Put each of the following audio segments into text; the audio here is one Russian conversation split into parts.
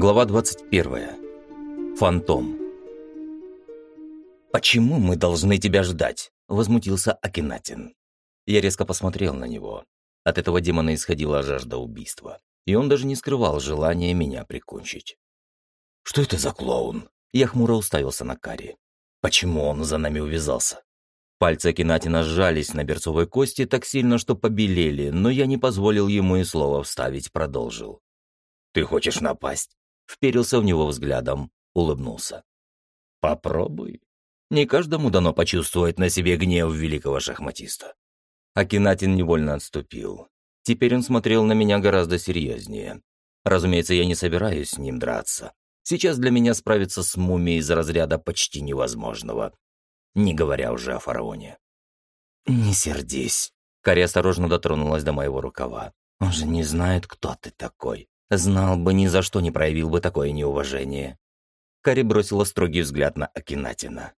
Глава 21. Фантом. «Почему мы должны тебя ждать?» – возмутился Акинатин. Я резко посмотрел на него. От этого демона исходила жажда убийства, и он даже не скрывал желания меня прикончить. «Что это за клоун?» Я хмуро уставился на Кари. «Почему он за нами увязался?» Пальцы Акинатина сжались на берцовой кости так сильно, что побелели, но я не позволил ему и слова вставить, продолжил. «Ты хочешь напасть?» Вперился в него взглядом, улыбнулся. «Попробуй. Не каждому дано почувствовать на себе гнев великого шахматиста». Акинатин невольно отступил. Теперь он смотрел на меня гораздо серьезнее. Разумеется, я не собираюсь с ним драться. Сейчас для меня справиться с мумией из разряда почти невозможного, не говоря уже о фараоне. «Не сердись». Кари осторожно дотронулась до моего рукава. «Он же не знает, кто ты такой. Знал бы, ни за что не проявил бы такое неуважение». Кари бросила строгий взгляд на Акинатина.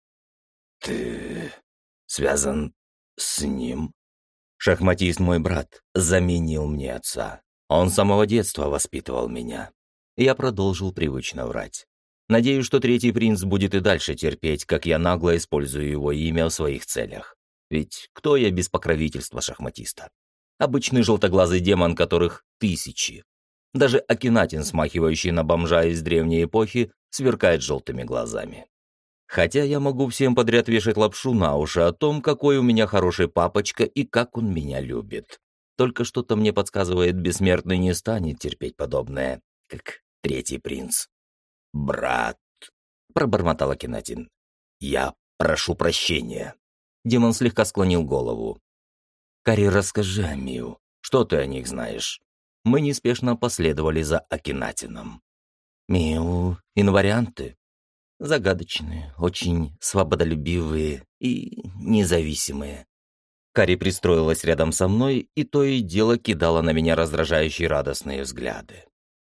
«Ты связан с ним?» «Шахматист мой брат заменил мне отца. Он с самого детства воспитывал меня». Я продолжил привычно врать. Надеюсь, что третий принц будет и дальше терпеть, как я нагло использую его имя в своих целях. Ведь кто я без покровительства шахматиста? Обычный желтоглазый демон, которых тысячи. Даже Акинатин, смахивающий на бомжа из древней эпохи, сверкает желтыми глазами. Хотя я могу всем подряд вешать лапшу на уши о том, какой у меня хороший папочка и как он меня любит. Только что-то мне подсказывает, бессмертный не станет терпеть подобное, как третий принц. «Брат», — пробормотал Акинатин, — «я прошу прощения». Демон слегка склонил голову. «Кари, расскажи о Миу. Что ты о них знаешь?» Мы неспешно последовали за Акинатином. Миу — инварианты. Загадочные, очень свободолюбивые и независимые. Кари пристроилась рядом со мной и то и дело кидала на меня раздражающие радостные взгляды.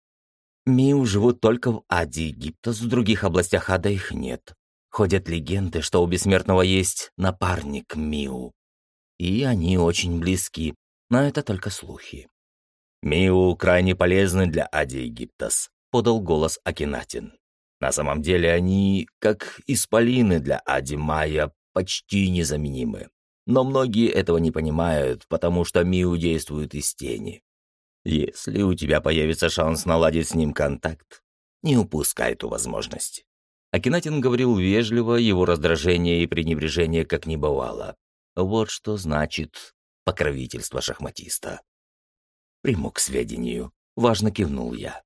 Миу живут только в Аде Египтос, в других областях ада их нет. Ходят легенды, что у бессмертного есть напарник Миу. И они очень близки, но это только слухи. «Миу крайне полезны для Ади Египтос», — подал голос Акинатин. «На самом деле они, как исполины для Ади Майя, почти незаменимы. Но многие этого не понимают, потому что Миу действует из тени. Если у тебя появится шанс наладить с ним контакт, не упускай эту возможность». Акинатин говорил вежливо, его раздражение и пренебрежение как не бывало. Вот что значит покровительство шахматиста. «Приму к сведению», — важно кивнул я.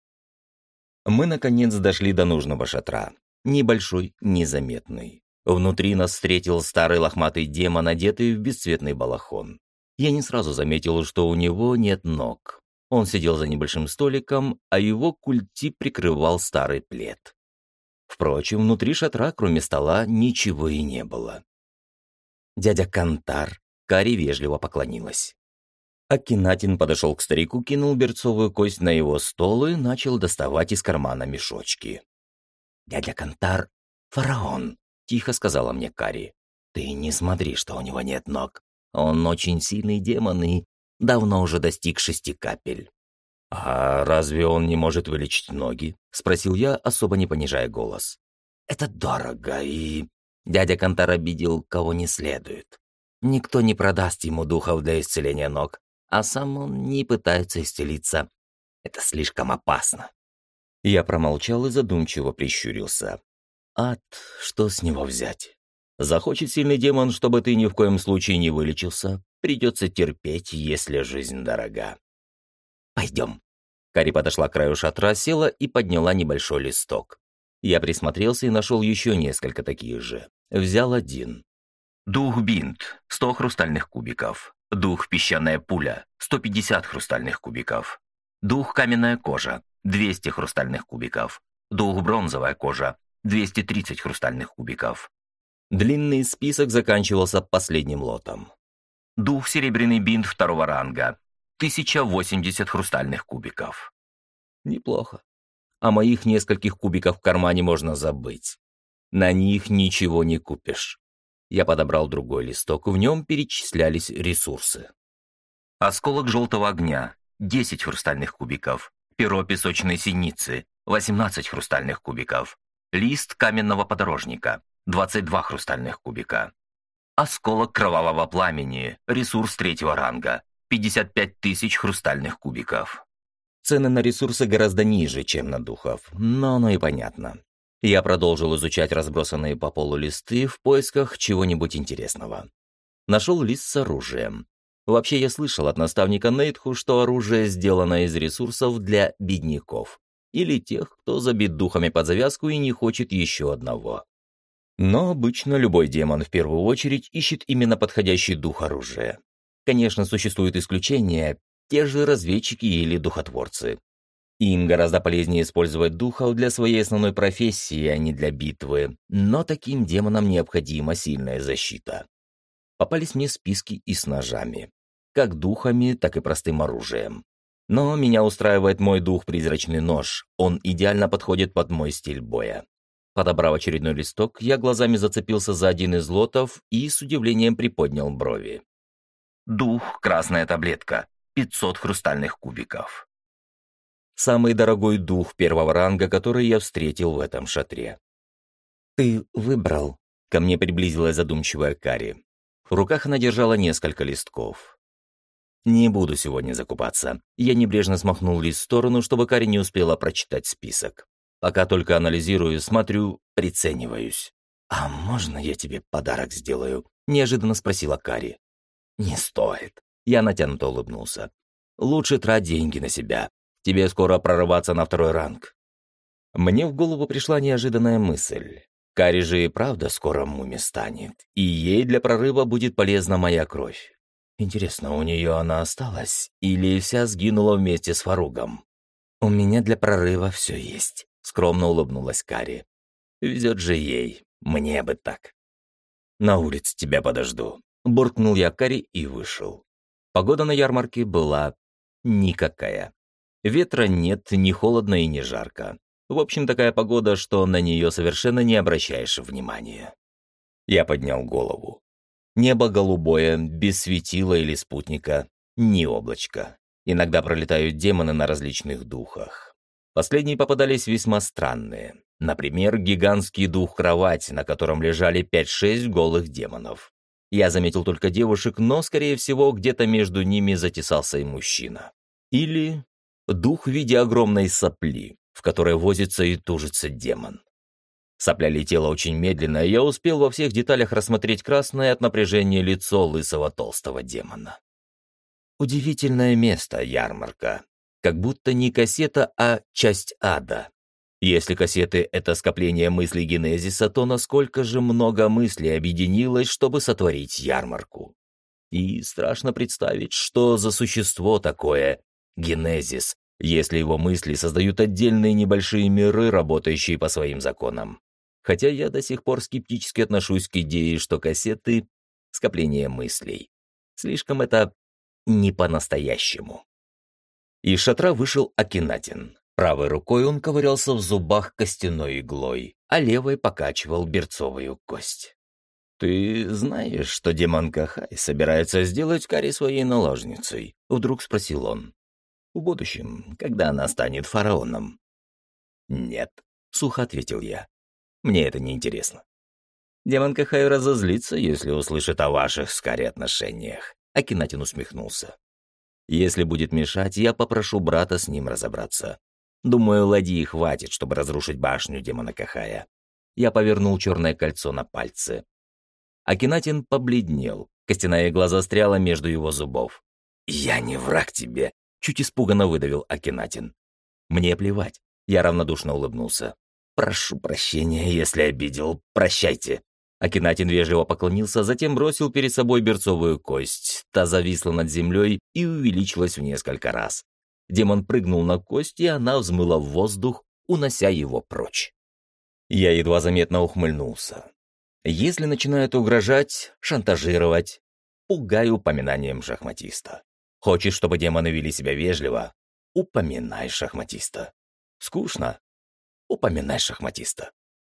Мы, наконец, дошли до нужного шатра. Небольшой, незаметный. Внутри нас встретил старый лохматый демон, одетый в бесцветный балахон. Я не сразу заметил, что у него нет ног. Он сидел за небольшим столиком, а его культи прикрывал старый плед. Впрочем, внутри шатра, кроме стола, ничего и не было. «Дядя Кантар», — Кари вежливо поклонилась. Акинатин подошел к старику, кинул берцовую кость на его стол и начал доставать из кармана мешочки. «Дядя Кантар — фараон», — тихо сказала мне Кари. «Ты не смотри, что у него нет ног. Он очень сильный демон и давно уже достиг 6 капель». «А разве он не может вылечить ноги?» — спросил я, особо не понижая голос. «Это дорого, и...» Дядя Кантар обидел, кого не следует. Никто не продаст ему духов для исцеления ног, а сам он не пытается исцелиться. Это слишком опасно. Я промолчал и задумчиво прищурился. Ад, что с него взять? Захочет сильный демон, чтобы ты ни в коем случае не вылечился, придется терпеть, если жизнь дорога. «Пойдем». Кари подошла к краю шатра, села и подняла небольшой листок. Я присмотрелся и нашел еще несколько таких же. Взял один. Дух бинт – 100 хрустальных кубиков. Дух песчаная пуля – 150 хрустальных кубиков. Дух каменная кожа – 200 хрустальных кубиков. Дух бронзовая кожа – 230 хрустальных кубиков. Длинный список заканчивался последним лотом. Дух серебряный бинт 2-го ранга – 1080 хрустальных кубиков. Неплохо. О моих нескольких кубиках в кармане можно забыть. На них ничего не купишь. Я подобрал другой листок, в нем перечислялись ресурсы. Осколок желтого огня – 10 хрустальных кубиков. Перо песочной синицы 18 хрустальных кубиков. Лист каменного подорожника, 22 хрустальных кубика. Осколок кровавого пламени, ресурс 3-го ранга, 55 тысяч хрустальных кубиков. Цены на ресурсы гораздо ниже, чем на духов, но оно и понятно. Я продолжил изучать разбросанные по полу листы в поисках чего-нибудь интересного. Нашел лист с оружием. Вообще, я слышал от наставника Нейтху, что оружие сделано из ресурсов для бедняков. Или тех, кто забит духами под завязку и не хочет еще одного. Но обычно любой демон в первую очередь ищет именно подходящий дух оружия. Конечно, существуют исключения, те же разведчики или духотворцы. Им гораздо полезнее использовать духов для своей основной профессии, а не для битвы, но таким демонам необходима сильная защита. Попались мне списки и с ножами. Как духами, так и простым оружием. Но меня устраивает мой дух-призрачный нож, он идеально подходит под мой стиль боя. Подобрав очередной листок, я глазами зацепился за один из лотов и с удивлением приподнял брови. Дух, красная таблетка, 500 хрустальных кубиков. Самый дорогой дух 1-го ранга, который я встретил в этом шатре. «Ты выбрал?» — ко мне приблизилась задумчивая Кари. В руках она держала несколько листков. «Не буду сегодня закупаться». Я небрежно смахнул лист в сторону, чтобы Кари не успела прочитать список. Пока только анализирую, смотрю, прицениваюсь. «А можно я тебе подарок сделаю?» — неожиданно спросила Кари. «Не стоит». Я натянуто улыбнулся. «Лучше трать деньги на себя. Тебе скоро прорываться на 2-й ранг». Мне в голову пришла неожиданная мысль. Кари же и правда скоро муми станет, и ей для прорыва будет полезна моя кровь. Интересно, у нее она осталась или вся сгинула вместе с Фаругом? «У меня для прорыва все есть», — скромно улыбнулась Кари. «Везет же ей, мне бы так». «На улице тебя подожду», — буркнул я Кари и вышел. Погода на ярмарке была никакая. Ветра нет, ни холодно и ни жарко. В общем, такая погода, что на нее совершенно не обращаешь внимания. Я поднял голову. Небо голубое, без светила или спутника, ни облачка. Иногда пролетают демоны на различных духах. Последние попадались весьма странные. Например, гигантский дух-кровать, на котором лежали 5-6 голых демонов. Я заметил только девушек, но, скорее всего, где-то между ними затесался и мужчина. Или дух в виде огромной сопли, в которой возится и тужится демон. Сопля летела очень медленно, и я успел во всех деталях рассмотреть красное от напряжения лицо лысого толстого демона. Удивительное место, ярмарка. Как будто не кассета, а часть ада. Если кассеты — это скопление мыслей Генезиса, то насколько же много мыслей объединилось, чтобы сотворить ярмарку. И страшно представить, что за существо такое Генезис, если его мысли создают отдельные небольшие миры, работающие по своим законам. Хотя я до сих пор скептически отношусь к идее, что кассеты — скопление мыслей. Слишком это не по-настоящему. Из шатра вышел Акинатин. Правой рукой он ковырялся в зубах костяной иглой, а левой покачивал берцовую кость. «Ты знаешь, что демон Кахай собирается сделать Кари своей наложницей?» — вдруг спросил он. «В будущем, когда она станет фараоном?» «Нет», — сухо ответил я. «Мне это не интересно. Демон Кахай разозлится, если услышит о ваших с Кари отношениях», — Акинатин усмехнулся. «Если будет мешать, я попрошу брата с ним разобраться. Думаю, ладьи хватит, чтобы разрушить башню демона Кахая». Я повернул черное кольцо на пальце. Акинатин побледнел, костяная игла застряла между его зубов. «Я не враг тебе», — чуть испуганно выдавил Акинатин. «Мне плевать», — я равнодушно улыбнулся. «Прошу прощения, если обидел. Прощайте». Акинатин вежливо поклонился, затем бросил перед собой берцовую кость. Та зависла над землей и увеличилась в несколько раз. Демон прыгнул на кость, и она взмыла в воздух, унося его прочь. Я едва заметно ухмыльнулся. Если начинают угрожать, шантажировать, пугай упоминанием шахматиста. Хочешь, чтобы демоны вели себя вежливо? Упоминай шахматиста. Скучно? Упоминай шахматиста.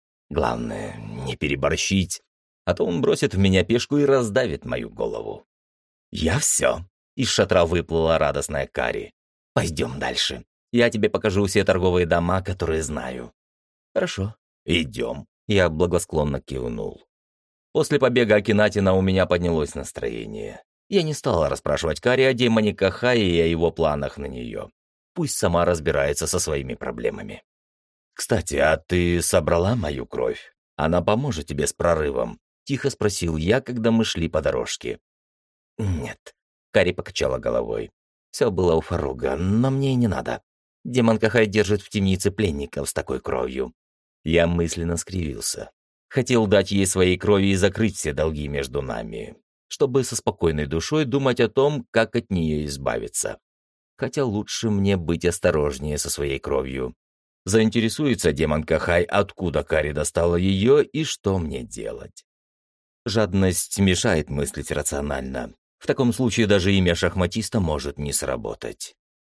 Главное, не переборщить, а то он бросит в меня пешку и раздавит мою голову. Я все. Из шатра выплыла радостная Кари. Пойдем дальше. Я тебе покажу все торговые дома, которые знаю». «Хорошо, идем», — я благосклонно кивнул. После побега Акинатина у меня поднялось настроение. Я не стал расспрашивать Кари о демоне Кахае и о его планах на нее. Пусть сама разбирается со своими проблемами. «Кстати, а ты собрала мою кровь? Она поможет тебе с прорывом?» — тихо спросил я, когда мы шли по дорожке. «Нет», — Кари покачала головой. «Все было у Фаруга, но мне и не надо. Демон Кахай держит в темнице пленников с такой кровью». Я мысленно скривился. Хотел дать ей своей крови и закрыть все долги между нами, чтобы со спокойной душой думать о том, как от нее избавиться. Хотя лучше мне быть осторожнее со своей кровью. Заинтересуется демон Кахай, откуда Кари достала ее и что мне делать. Жадность мешает мыслить рационально. В таком случае даже имя шахматиста может не сработать.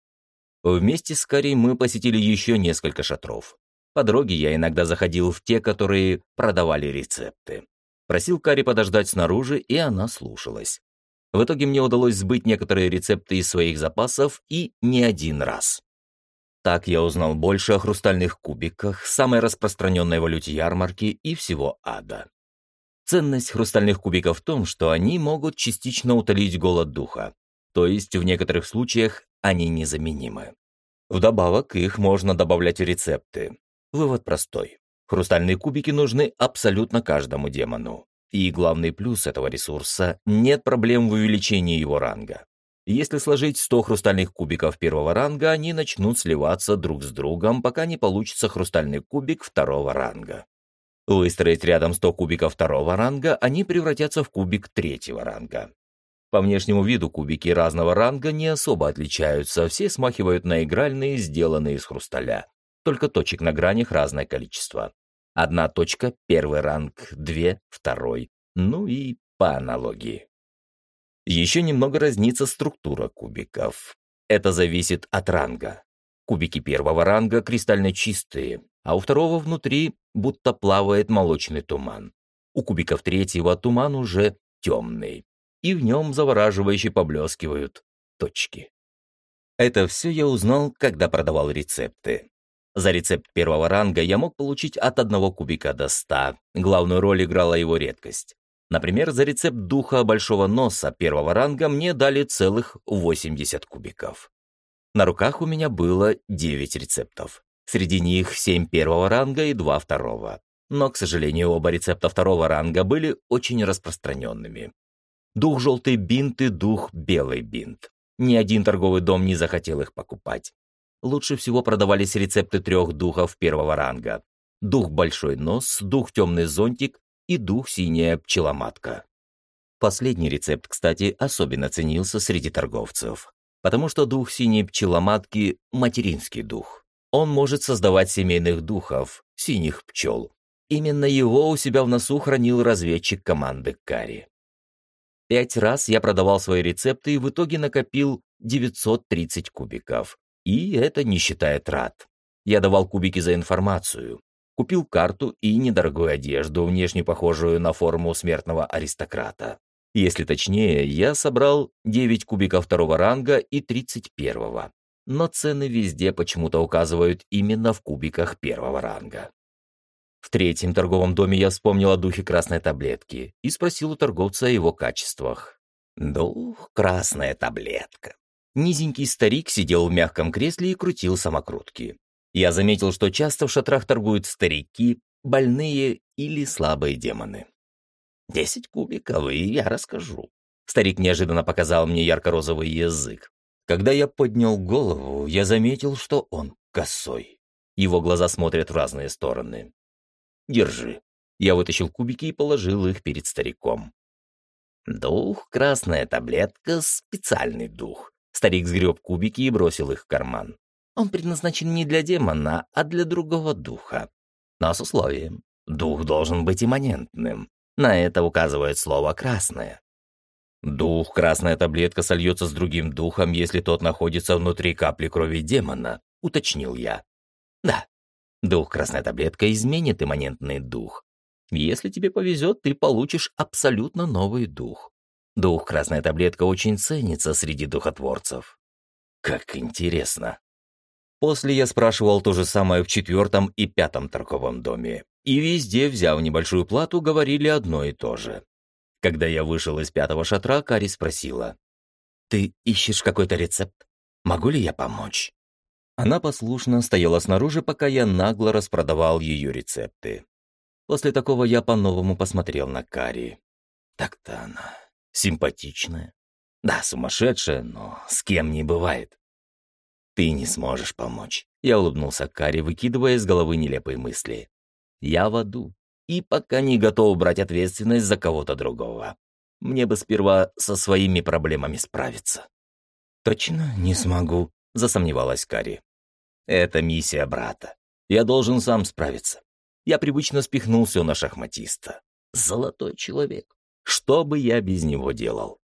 Вместе с Кари мы посетили еще несколько шатров. По дороге я иногда заходил в те, которые продавали рецепты. Просил Кари подождать снаружи, и она слушалась. В итоге мне удалось сбыть некоторые рецепты из своих запасов и не один раз. Так я узнал больше о хрустальных кубиках, самой распространенной валюте ярмарки и всего ада. Ценность хрустальных кубиков в том, что они могут частично утолить голод духа, то есть в некоторых случаях они незаменимы. Вдобавок их можно добавлять в рецепты. Вывод простой. Хрустальные кубики нужны абсолютно каждому демону. И главный плюс этого ресурса – нет проблем в увеличении его ранга. Если сложить 100 хрустальных кубиков первого ранга, они начнут сливаться друг с другом, пока не получится хрустальный кубик второго ранга. Выстроить рядом 100 кубиков второго ранга, они превратятся в кубик третьего ранга. По внешнему виду кубики разного ранга не особо отличаются, все смахивают на игральные, сделанные из хрусталя. Только точек на гранях разное количество. 1 точка – первый ранг, 2 – второй. Ну и по аналогии. Еще немного разнится структура кубиков. Это зависит от ранга. Кубики первого ранга кристально чистые, а у второго внутри будто плавает молочный туман. У кубиков третьего туман уже темный, и в нем завораживающе поблескивают точки. Это все я узнал, когда продавал рецепты. За рецепт первого ранга я мог получить от 1 кубика до 100. Главную роль играла его редкость. Например, за рецепт духа большого носа первого ранга мне дали целых 80 кубиков. На руках у меня было 9 рецептов. Среди них 7 первого ранга и 2 второго. Но, к сожалению, оба рецепта второго ранга были очень распространенными. Дух желтый бинт и дух белый бинт. Ни один торговый дом не захотел их покупать. Лучше всего продавались рецепты 3 духов первого ранга. Дух большой нос, дух темный зонтик и дух синяя пчеломатка. Последний рецепт, кстати, особенно ценился среди торговцев, потому что дух синей пчеломатки – материнский дух. Он может создавать семейных духов, синих пчел. Именно его у себя в носу хранил разведчик команды Кари. 5 раз я продавал свои рецепты и в итоге накопил 930 кубиков. И это не считая трат. Я давал кубики за информацию. Купил карту и недорогую одежду, внешне похожую на форму смертного аристократа. Если точнее, я собрал 9 кубиков второго ранга и 31-го. Но цены везде почему-то указывают именно в кубиках первого ранга. В 3-м торговом доме я вспомнил о духе красной таблетки и спросил у торговца о его качествах. «Дух красная таблетка». Низенький старик сидел в мягком кресле и крутил самокрутки. Я заметил, что часто в шатрах торгуют старики, больные или слабые демоны. 10 кубиков, и я расскажу. Старик неожиданно показал мне ярко-розовый язык. Когда я поднял голову, я заметил, что он косой. Его глаза смотрят в разные стороны. «Держи». Я вытащил кубики и положил их перед стариком. «Дух, красная таблетка, специальный дух». Старик сгреб кубики и бросил их в карман. Он предназначен не для демона, а для другого духа. Но с условием. Дух должен быть имманентным. На это указывает слово «красное». Дух, красная таблетка, сольется с другим духом, если тот находится внутри капли крови демона, уточнил я. Да, дух, красная таблетка, изменит имманентный дух. Если тебе повезет, ты получишь абсолютно новый дух. Дух, красная таблетка, очень ценится среди духотворцев. Как интересно. После я спрашивал то же самое в 4-м и 5-м торговом доме. И везде, взяв небольшую плату, говорили одно и то же. Когда я вышел из 5-го шатра, Кари спросила: «Ты ищешь какой-то рецепт? Могу ли я помочь?» Она послушно стояла снаружи, пока я нагло распродавал ее рецепты. После такого я по-новому посмотрел на Кари. Так-то она симпатичная. Да, сумасшедшая, но с кем не бывает. «Ты не сможешь помочь», — я улыбнулся Кари, выкидывая из головы нелепые мысли. «Я в аду, и пока не готов брать ответственность за кого-то другого. Мне бы сперва со своими проблемами справиться». «Точно не смогу», — засомневалась Кари. «Это миссия брата. Я должен сам справиться». Я привычно спихнул все на шахматиста. Золотой человек. Что бы я без него делал?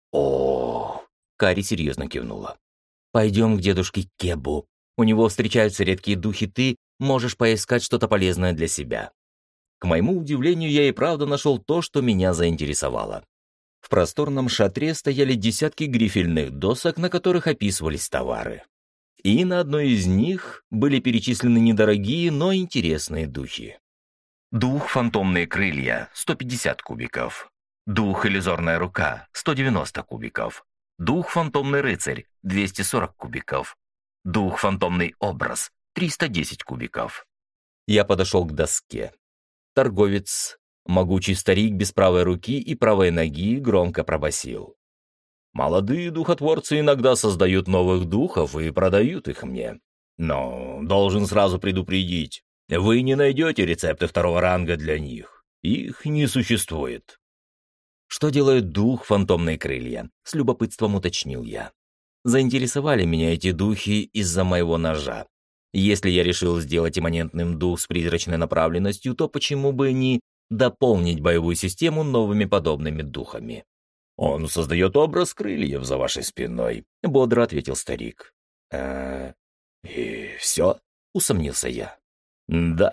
О, Кари серьезно кивнула. «Пойдем к дедушке Кебу. У него встречаются редкие духи, ты можешь поискать что-то полезное для себя». К моему удивлению, я и правда нашел то, что меня заинтересовало. В просторном шатре стояли десятки грифельных досок, на которых описывались товары. И на одной из них были перечислены недорогие, но интересные духи. Дух «Фантомные крылья» — 150 кубиков. Дух «Иллюзорная рука» — 190 кубиков. Дух «Фантомный рыцарь» — 240 кубиков. Дух «Фантомный образ» — 310 кубиков. Я подошел к доске. Торговец, могучий старик без правой руки и правой ноги, громко пробасил: «Молодые духотворцы иногда создают новых духов и продают их мне. Но должен сразу предупредить, вы не найдете рецепты 2-го ранга для них. Их не существует». «Что делает дух «Фантомные крылья»?» — с любопытством уточнил я. Заинтересовали меня эти духи из-за моего ножа. Если я решил сделать имманентным дух с призрачной направленностью, то почему бы не дополнить боевую систему новыми подобными духами? «Он создает образ крыльев за вашей спиной», — бодро ответил старик. «И все?» — усомнился я. «Да.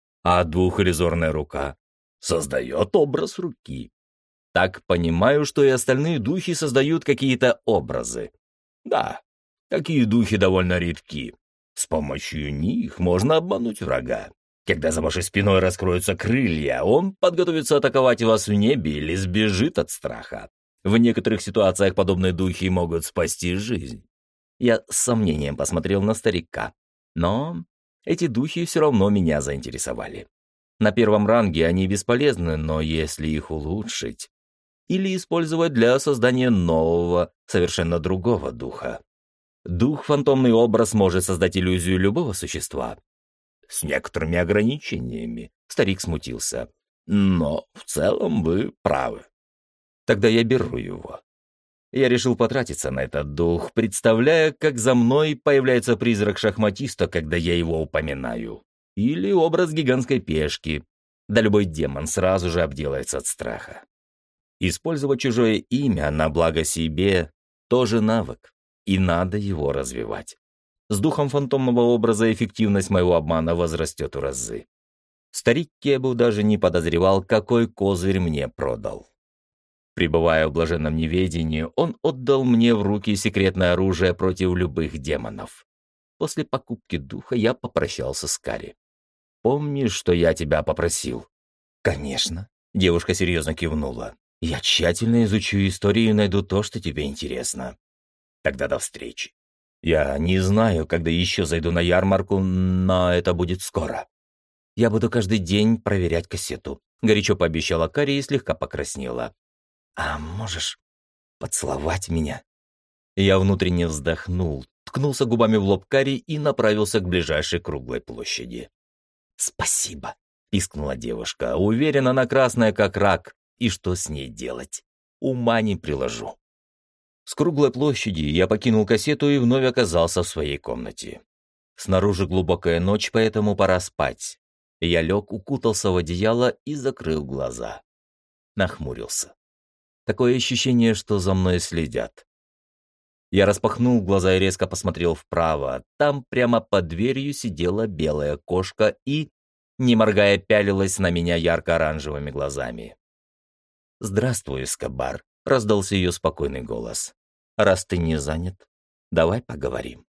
А дух «Иллюзорная рука» создает образ руки. Так понимаю, что и остальные духи создают какие-то образы. Да, такие духи довольно редки. С помощью них можно обмануть врага. Когда за вашей спиной раскроются крылья, он подготовится атаковать вас в небе или сбежит от страха. В некоторых ситуациях подобные духи могут спасти жизнь». Я с сомнением посмотрел на старика. Но эти духи все равно меня заинтересовали. На 1-м ранге они бесполезны, но если их улучшить или использовать для создания нового, совершенно другого духа. Дух «Фантомный образ» может создать иллюзию любого существа. С некоторыми ограничениями, старик смутился. Но в целом вы правы. Тогда я беру его. Я решил потратиться на этот дух, представляя, как за мной появляется призрак шахматиста, когда я его упоминаю. Или образ гигантской пешки. Да любой демон сразу же обделается от страха. Использовать чужое имя на благо себе – тоже навык, и надо его развивать. С духом фантомного образа эффективность моего обмана возрастет в разы. Старик Кебу даже не подозревал, какой козырь мне продал. Пребывая в блаженном неведении, он отдал мне в руки секретное оружие против любых демонов. После покупки духа я попрощался с Кари. «Помнишь, что я тебя попросил?» «Конечно», — девушка серьезно кивнула. «Я тщательно изучу историю и найду то, что тебе интересно. Тогда до встречи. Я не знаю, когда еще зайду на ярмарку, но это будет скоро. Я буду каждый день проверять кассету», — горячо пообещала Кари и слегка покраснела. «А можешь поцеловать меня?» Я внутренне вздохнул, ткнулся губами в лоб Кари и направился к ближайшей круглой площади. «Спасибо», — пискнула девушка. Уверена, она красная как рак. И что с ней делать? Ума не приложу. С круглой площади я покинул кассету и вновь оказался в своей комнате. Снаружи глубокая ночь, поэтому пора спать. Я лег, укутался в одеяло и закрыл глаза. Нахмурился. Такое ощущение, что за мной следят. Я распахнул глаза и резко посмотрел вправо. Там прямо под дверью сидела белая кошка и, не моргая, пялилась на меня ярко-оранжевыми глазами. «Здравствуй, Эскобар», — раздался ее спокойный голос. «Раз ты не занят, давай поговорим».